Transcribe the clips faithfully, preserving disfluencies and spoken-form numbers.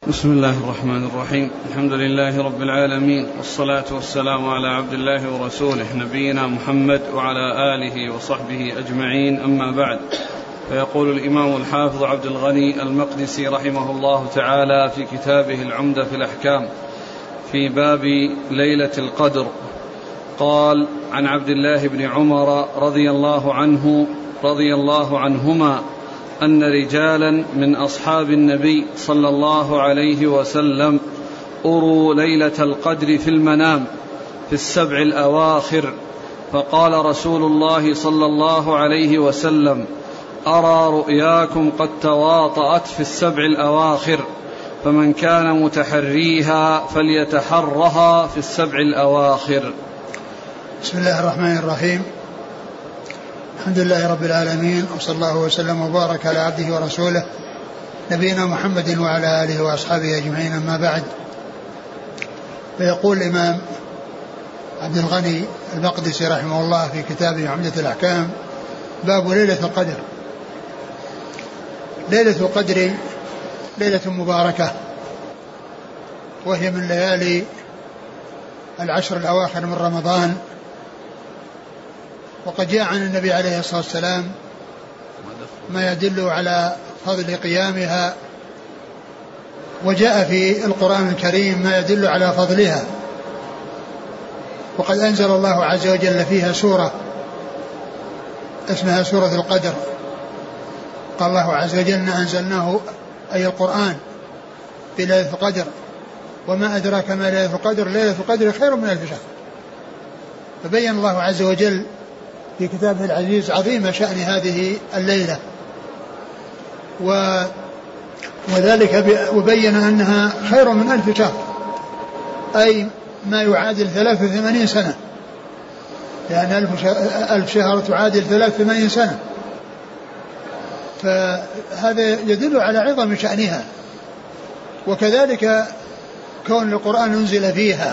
بسم الله الرحمن الرحيم. الحمد لله رب العالمين، والصلاة والسلام على عبد الله ورسوله نبينا محمد وعلى آله وصحبه أجمعين، أما بعد. فيقول الإمام الحافظ عبد الغني المقدسي رحمه الله تعالى في كتابه العمدة في الأحكام في باب ليلة القدر قال: عن عبد الله بن عمر رضي الله عنه رضي الله عنهما أن رجالا من أصحاب النبي صلى الله عليه وسلم أروا ليلة القدر في المنام في السبع الأواخر، فقال رسول الله صلى الله عليه وسلم: أرى رؤياكم قد تواطأت في السبع الأواخر، فمن كان متحريها فليتحرها في السبع الأواخر. بسم الله الرحمن الرحيم. الحمد لله رب العالمين، وصلى الله وسلم وبارك على عبده ورسوله نبينا محمد وعلى آله وأصحابه أجمعين، أما بعد. فيقول الإمام عبد الغني المقدسي رحمه الله في كتابه عمدة الأحكام: باب ليلة القدر. ليلة القدر ليلة مباركة، وهي من ليالي العشر الأواخر من رمضان، وقد جاء عن النبي عليه الصلاة والسلام ما يدل على فضل قيامها، وجاء في القرآن الكريم ما يدل على فضلها، وقد أنزل الله عز وجل فيها سورة اسمها سورة القدر. قال الله عز وجل: أنزلناه أي القرآن في ليلة القدر، وما أدراك ما ليلة القدر، ليلة القدر خير من ألف شهر. فبين الله عز وجل في كتابه العزيز عظيم شأن هذه الليلة، و وذلك وبين أنها خير من ألف شهر، أي ما يعادل ثلاث وثمانين سنة، لأن ألف شهر تعادل ثلاث وثمانين سنة. فهذا يدل على عظم شأنها، وكذلك كون القرآن أنزل فيها،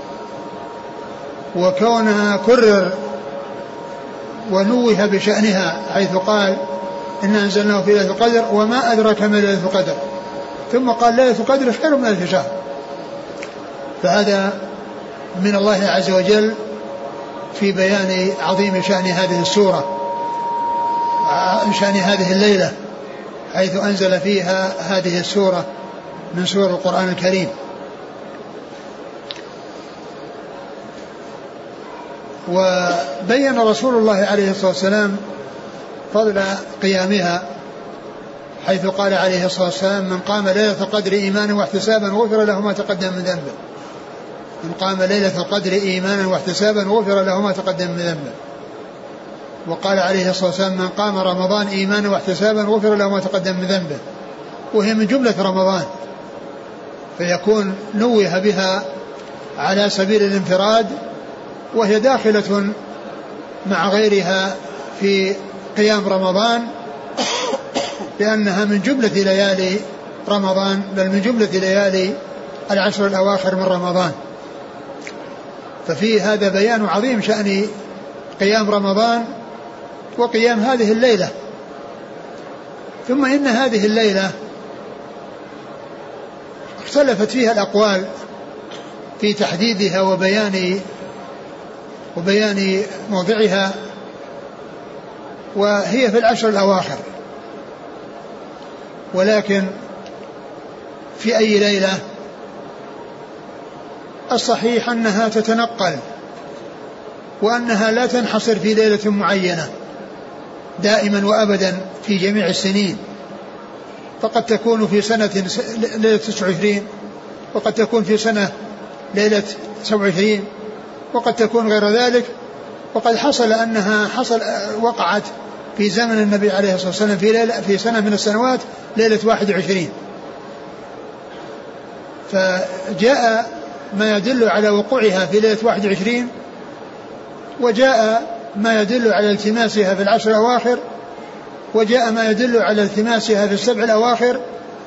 وكونها كرر ونوه بشأنها، حيث قال: إن أنزلناه في ليلة القدر وما أدراك ما ليلة القدر، ثم قال: ليلة القدر خير من ألف شهر. فهذا من الله عز وجل في بيان عظيم شأن هذه السورة، شأن هذه الليلة، حيث أنزل فيها هذه السورة من سور القرآن الكريم. وبين رسول الله عليه الصلاة والسلام فضل قيامها، حيث قال عليه الصلاة والسلام: من قام ليلة القدر إيمانا واحتسابا غفر له ما تقدم من ذنبه. من قام ليلة القدر إيمانا واحتسابا غفر له ما تقدم من ذنبه. وقال عليه الصلاة والسلام: من قام رمضان إيمانا واحتسابا غفر له ما تقدم من ذنبه. وهي من جملة رمضان، فيكون نوه بها على سبيل الانفراد، وهي داخلة مع غيرها في قيام رمضان، لأنها من جملة ليالي رمضان، بل من جملة ليالي العشر الأواخر من رمضان. ففي هذا بيان عظيم شأن قيام رمضان وقيام هذه الليلة. ثم إن هذه الليلة اختلفت فيها الأقوال في تحديدها وبيان وبيان موضعها، وهي في العشر الأواخر، ولكن في أي ليلة؟ الصحيح أنها تتنقل، وأنها لا تنحصر في ليلة معينة دائما وأبدا في جميع السنين، فقد تكون في سنة ليلة تسعة وعشرين، وقد تكون في سنة ليلة سبعة وعشرين، وقد تكون غير ذلك. وقد حصل أنها حصل وقعت في زمن النبي عليه الصلاة والسلام في, ليلة في سنة من السنوات ليلة واحد وعشرين، فجاء ما يدل على وقوعها في ليلة واحد وعشرين، وجاء ما يدل على التماسها في العشر الأواخر، وجاء ما يدل على التماسها في السبع الأواخر.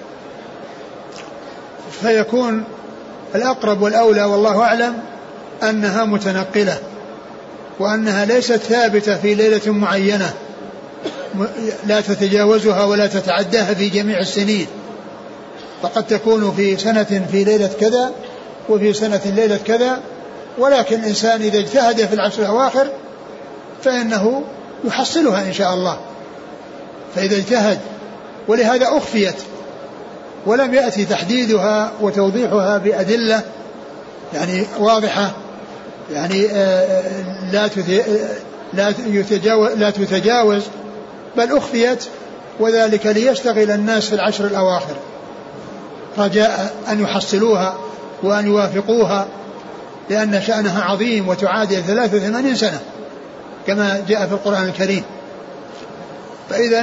فيكون الأقرب والأولى والله أعلم أنها متنقلة، وأنها ليست ثابتة في ليلة معينة لا تتجاوزها ولا تتعداها في جميع السنين، فقد تكون في سنة في ليلة كذا وفي سنة ليلة كذا، ولكن الإنسان إذا اجتهد في العشر الأواخر فإنه يحصلها إن شاء الله. فإذا اجتهد، ولهذا أخفيت ولم يأتي تحديدها وتوضيحها بأدلة يعني واضحة، يعني لا تتجاوز, لا تتجاوز بل أخفيت، وذلك ليشتغل الناس في العشر الأواخر رجاء أن يحصلوها وأن يوافقوها، لأن شأنها عظيم وتعادل ثلاثة وثمانين سنة كما جاء في القرآن الكريم. فإذا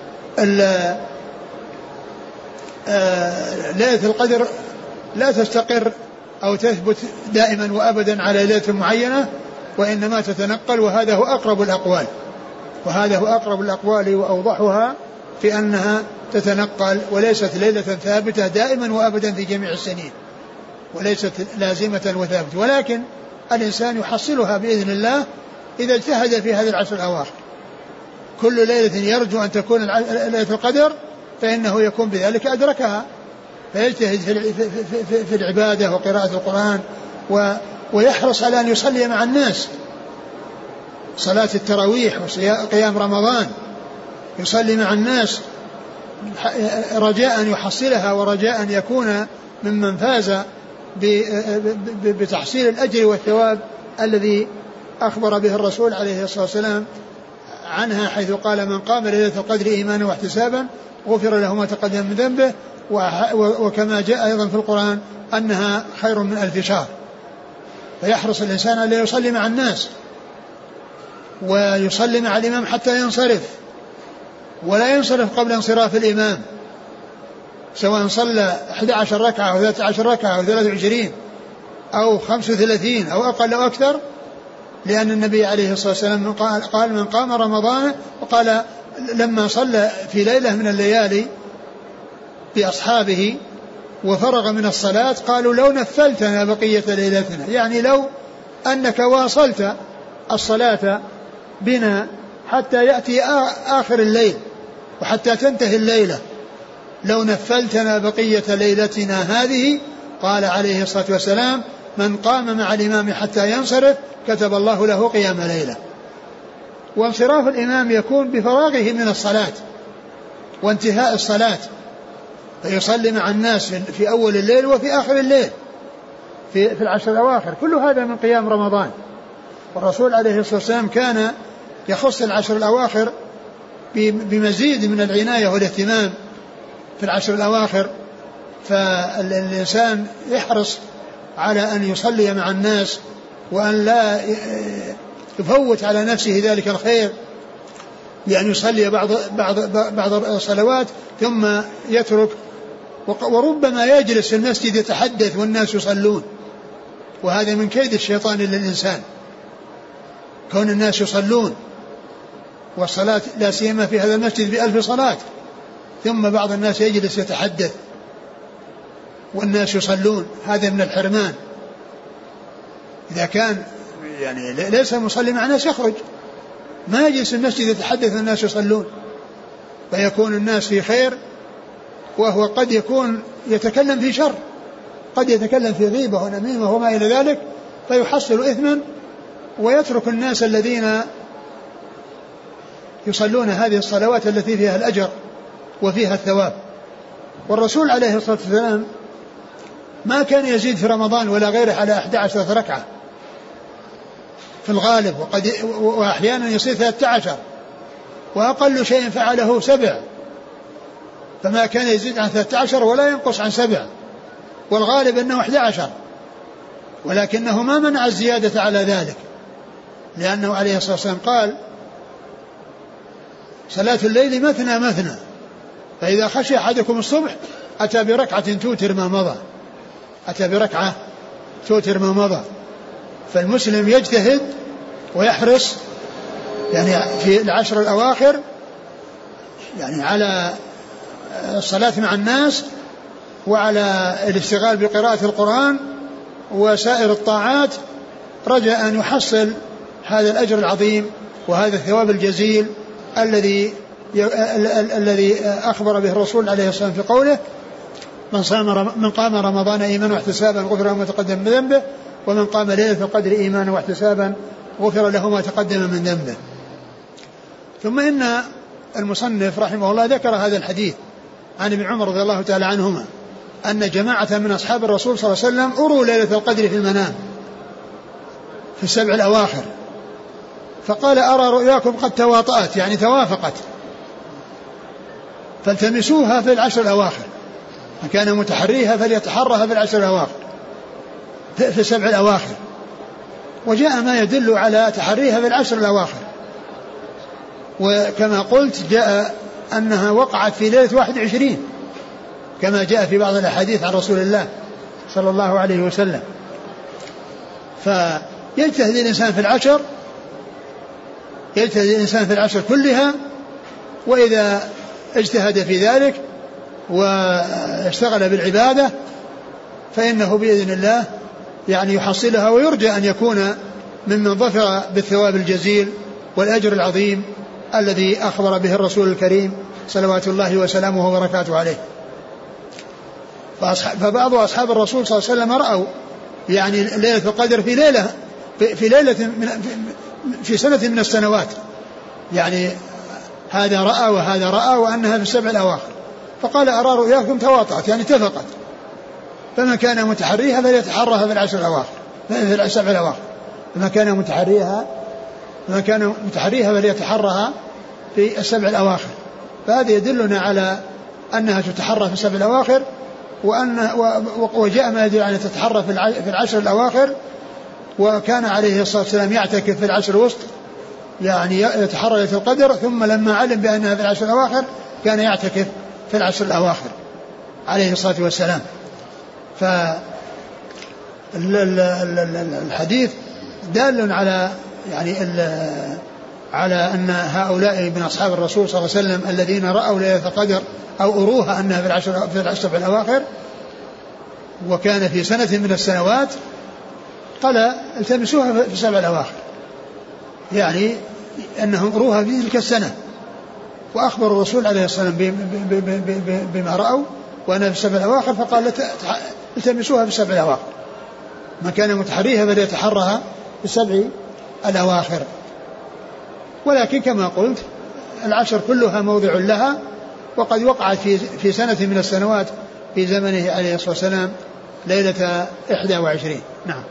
ليلة القدر لا تستقر أو تثبت دائما وأبدا على ليلة معينة، وإنما تتنقل، وهذا هو أقرب الأقوال وهذا هو أقرب الأقوال وأوضحها في أنها تتنقل وليست ليلة ثابتة دائما وأبدا في جميع السنين، وليست لازمة وثابتة، ولكن الإنسان يحصلها بإذن الله إذا اجتهد في هذه العشر الأواخر. كل ليلة يرجو أن تكون ليلة القدر فإنه يكون بذلك أدركها، فيجتهد في العبادة وقراءة القرآن ويحرص على أن يصلي مع الناس صلاة التراويح وقيام رمضان، يصلي مع الناس رجاء أن يحصلها ورجاء أن يكون ممن فاز بتحصيل الأجر والثواب الذي أخبر به الرسول عليه الصلاة والسلام عنها، حيث قال: من قام ليلة القدر إيمانا واحتسابا غفر له ما تقدم من ذنبه، وكما جاء أيضا في القرآن أنها خير من ألف شهر. فيحرص الإنسان أن يصلي مع الناس ويصلي مع الإمام حتى ينصرف، ولا ينصرف قبل انصراف الإمام، سواء صلى أحد عشر ركعة أو ثلاثة عشر ركعة أو ثلاثة وعشرين أو خمس وثلاثين أو أقل أو أكثر، لأن النبي عليه الصلاة والسلام قال: من قام رمضان، وقال لما صلى في ليلة من الليالي بأصحابه وفرغ من الصلاة قالوا: لو نفلتنا بقية ليلتنا، يعني لو أنك واصلت الصلاة بنا حتى يأتي آخر الليل وحتى تنتهي الليلة، لو نفلتنا بقية ليلتنا هذه. قال عليه الصلاة والسلام: من قام مع الإمام حتى ينصرف كتب الله له قيام ليلة. وانصراف الإمام يكون بفراغه من الصلاة وانتهاء الصلاة، فيصلي مع الناس في أول الليل وفي آخر الليل في, في العشر الأواخر. كل هذا من قيام رمضان. والرسول عليه الصلاة والسلام كان يخص العشر الأواخر بمزيد من العناية والاهتمام في العشر الأواخر، فالإنسان يحرص على أن يصلي مع الناس وأن لا يفوت على نفسه ذلك الخير، بأن يصلي بعض بعض بعض الصلوات ثم يترك، وربما يجلس في المسجد يتحدث والناس يصلون، وهذا من كيد الشيطان للإنسان، كون الناس يصلون والصلاة لا سيما في هذا المسجد بألف صلاة، ثم بعض الناس يجلس يتحدث والناس يصلون، هذا من الحرمان. إذا كان يعني ليس مصلي مع الناس يخرج، ما يجلس المسجد يتحدث والناس يصلون، فيكون الناس في خير وهو قد يكون يتكلم في شر، قد يتكلم في غيبة ونميمة وما إلى ذلك، فيحصل إثما ويترك الناس الذين يصلون هذه الصلوات التي فيها الأجر وفيها الثواب. والرسول عليه الصلاة والسلام ما كان يزيد في رمضان ولا غيره على أحد عشر ركعة في الغالب، وقد وأحيانا يصير ثلاثة عشر، وأقل شيء فعله سبع، فما كان يزيد عن ثلاثة عشر ولا ينقص عن سبع، والغالب أنه أحد عشر، ولكنه ما منع الزيادة على ذلك، لأنه عليه الصلاة والسلام قال: صلاة الليل مثنى مثنى، فإذا خشي أحدكم الصبح أتى بركعة توتر ما مضى، أتى بركعة توتر ما مضى. فالمسلم يجتهد ويحرص يعني في العشر الأواخر يعني على الصلاة مع الناس وعلى الاشتغال بقراءة القرآن وسائر الطاعات، رجاء أن يحصل هذا الأجر العظيم وهذا الثواب الجزيل الذي الذي أخبر به الرسول عليه الصلاة والسلام في قوله: من صام من قام رمضان إيمانا واحتسابا غفر له ما تقدم من ذنبه ومن قام ليلة القدر إيمانا واحتسابا غفر له ما تقدم من ذنبه. ثم إن المصنف رحمه الله ذكر هذا الحديث عن ابن عمر رضي الله تعالى عنهما أن جماعة من أصحاب الرسول صلى الله عليه وسلم أروا ليلة القدر في المنام في السبع الأواخر، فقال أرى رؤياكم قد تواطأت يعني توافقت فالتمسوها في العشر الأواخر، من كان متحريها فليتحرها في العشر الأواخر في السبع الأواخر. وجاء ما يدل على تحريها في العشر الأواخر، وكما قلت جاء أنها وقعت في ليلة واحد وعشرين كما جاء في بعض الأحاديث عن رسول الله صلى الله عليه وسلم. فيجتهد الإنسان في العشر يجتهد الإنسان في العشر كلها، وإذا اجتهد في ذلك واشتغل بالعبادة فإنه بإذن الله يعني يحصلها، ويرجى أن يكون ممن ظفر بالثواب الجزيل والأجر العظيم الذي أخبر به الرسول الكريم صلوات الله وسلامه وبركاته عليه. فبعض أصحاب الرسول صلى الله عليه وسلم رأوا يعني ليلة القدر في ليلة في ليلة من في سنة من السنوات، يعني هذا رأى وهذا رأى وأنها في السبع الأواخر، فقال أرى رؤياكم تواطأت يعني اتفقت، فمن كان متحريها فليتحرها في العشر الأواخر في السبع الأواخر، فمن كان متحريها فمن كان متحريها فليتحرها في السبع الأواخر. فهذا يدلنا على أنها تتحرى في السبع الأواخر، وأن وجاء ما يدل على تتحرى في العشر الأواخر. وكان عليه الصلاة والسلام يعتكف في العشر الوسط يعني يتحرى ليلة القدر، ثم لما علم بأنها في العشر الأواخر كان يعتكف في العشر الأواخر عليه الصلاة والسلام. فالحديث دال على يعني على أن هؤلاء من أصحاب الرسول صلى الله عليه وسلم الذين رأوا ليلة القدر أو أروها أنها في العشر في العشر الأواخر وكان في سنة من السنوات قال التمسوها في السبع الأواخر، يعني أنهم أروها في تلك السنة، وأخبر الرسول عليه الصلاة والسلام بما رأوا وأنا في السبع الأواخر، فقال التمسوها في السبع الأواخر، من كان متحريها فليتحرها في السبع الأواخر. ولكن كما قلت العشر كلها موضع لها، وقد وقعت في في سنة من السنوات في زمنه عليه الصلاة والسلام ليلة إحدى وعشرين. نعم.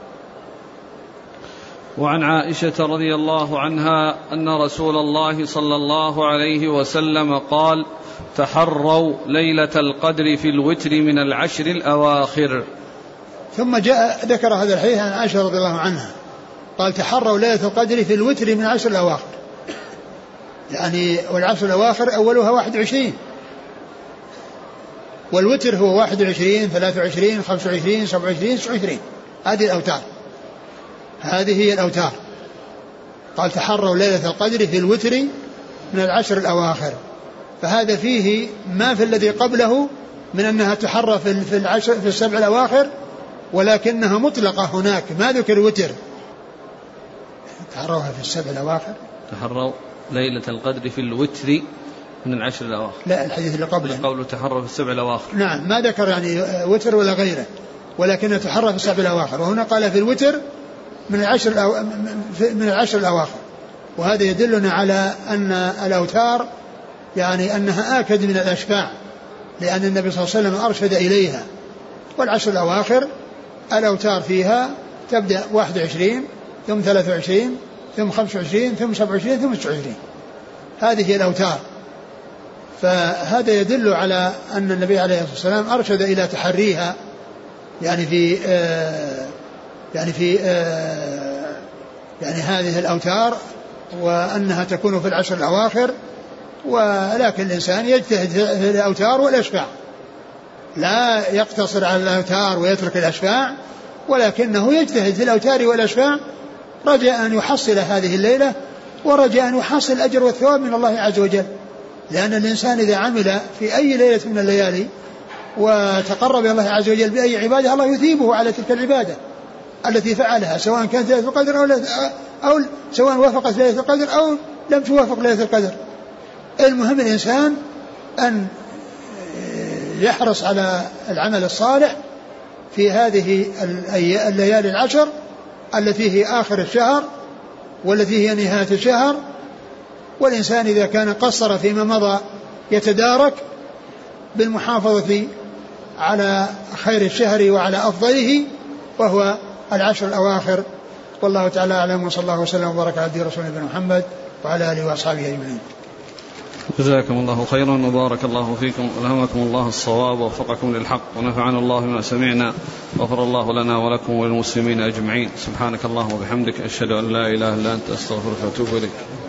وعن عائشة رضي الله عنها أن رسول الله صلى الله عليه وسلم قال تحروا ليلة القدر في الوتر من العشر الأواخر. ثم جاء ذكر هذا الحديث عن عائشة رضي الله عنها قال تحروا ليلة القدر في الوتر من العشر الأواخر، يعني والعشر الأواخر أولها واحد وعشرين، والوتر هو واحد وعشرين ثلاثة وعشرين خمسة وعشرين سبعة وعشرين تسعة وعشرين، هذه الأوتار هذه هي الأوتار. قال تحروا ليلة القدر في الوتر من العشر الأواخر، فهذا فيه ما في الذي قبله من أنها تحرى في العشر في السبع الأواخر، ولكنها مطلقة هناك ما ذكر الوتر. تحروها في السبع الأواخر، تحروا ليلة القدر في الوتر من العشر الأواخر، لا الحديث اللي قبله قوله تحروا في السبع الأواخر. نعم ما ذكر يعني وتر ولا غيره، ولكنها تحرى في السبع الأواخر، وهنا قال في الوتر من العشر الأو... من العشر الأواخر. وهذا يدلنا على أن الأوتار يعني أنها آكد من الأشفاع، لأن النبي صلى الله عليه وسلم أرشد إليها. والعشر الأواخر الأوتار فيها تبدأ واحد وعشرين ثم ثلاثة وعشرين ثم خمسة وعشرين ثم سبعة وعشرين ثم تسعة وعشرين، هذه هي الأوتار. فهذا يدل على أن النبي عليه الصلاة والسلام أرشد إلى تحريها يعني في آه يعني في آه يعني هذه الأوتار، وأنها تكون في العشر الأواخر. ولكن الإنسان يجتهد في الأوتار والأشفاع، لا يقتصر على الأوتار ويترك الأشفاع، ولكنه يجتهد في الأوتار والأشفاع رجاء أن يحصل هذه الليلة، ورجاء أن يحصل الأجر والثواب من الله عز وجل. لأن الإنسان إذا عمل في أي ليلة من الليالي وتقرب إلى الله عز وجل بأي عبادة، الله يثيبه على تلك العبادة التي فعلها، سواء كانت ليلة القدر أو, أو سواء وافقت ليلة القدر أو لم توافق ليلة القدر. المهم الإنسان أن يحرص على العمل الصالح في هذه الليالي العشر التي هي آخر الشهر والتي هي نهاية الشهر. والإنسان إذا كان قصر فيما مضى يتدارك بالمحافظة على خير الشهر وعلى أفضله وهو العشر الأواخر. والله تعالى أعلم، وصلى الله وسلم وبارك على عبده ورسوله نبينا محمد وعلى آله وأصحابه أجمعين. جزاكم الله خيرا وبارك الله فيكم، ألهمكم الله الصواب ووفقكم للحق، ونفعنا الله بما سمعنا، غفر الله لنا ولكم وللمسلمين أجمعين. سبحانك اللهم وبحمدك، أشهد أن لا إله إلا أنت، أستغفرك وأتوب إليك.